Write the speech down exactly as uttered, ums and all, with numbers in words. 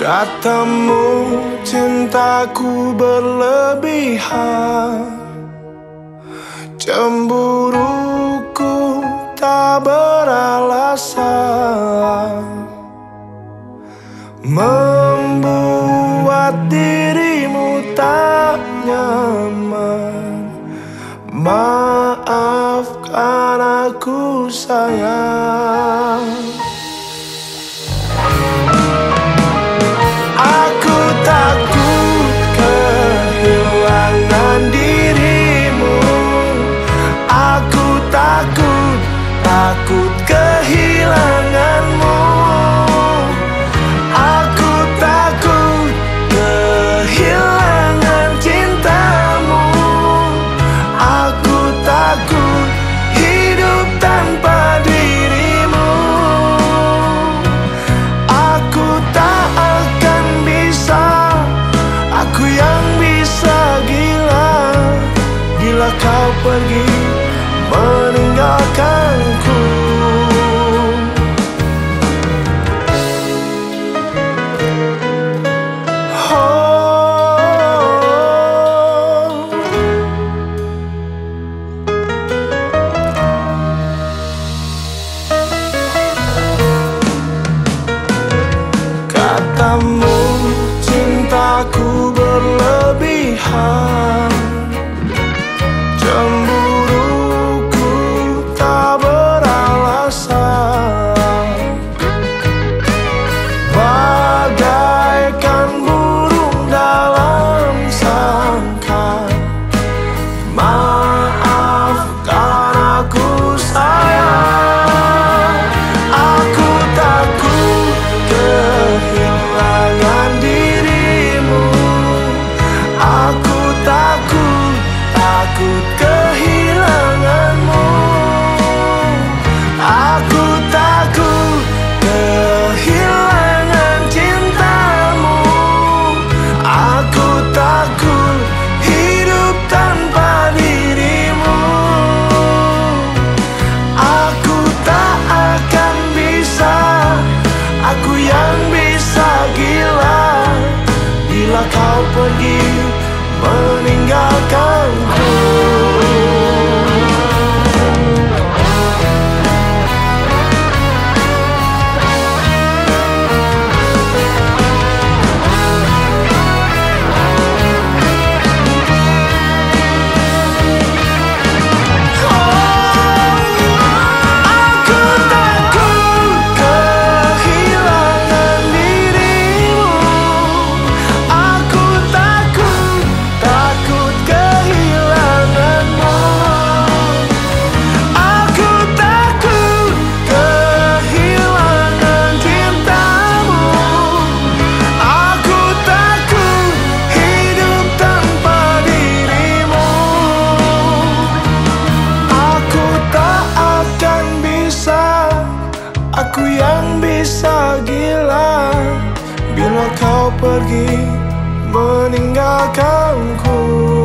Katamu cintaku berlebihan, cemburuku tak beralasan, membuat dirimu tak nyaman. Maafkan aku sayang. Aku takut kehilangan dirimu. Aku takut, takut kehilanganmu. Aku takut kehilangan cintamu. Aku takut hidup tanpa dirimu. Aku tak akan bisa, aku yang bisa gila bila kau pergi meninggalkanku. Katamu cintaku berlebihan, cemburuku tak beralasan, bagaikan burung dalam sangkar. Maafkan aku sayang. Aku takut kehilangan dirimu. Aku takut, takut kehilanganmu. Aku takut kehilangan cintamu. Aku takut hidup tanpa dirimu. Aku tak akan bisa, aku yang bisa gila bila kau pergi meninggalkanku. Aku yang bisa gila bila kau pergi meninggalkanku.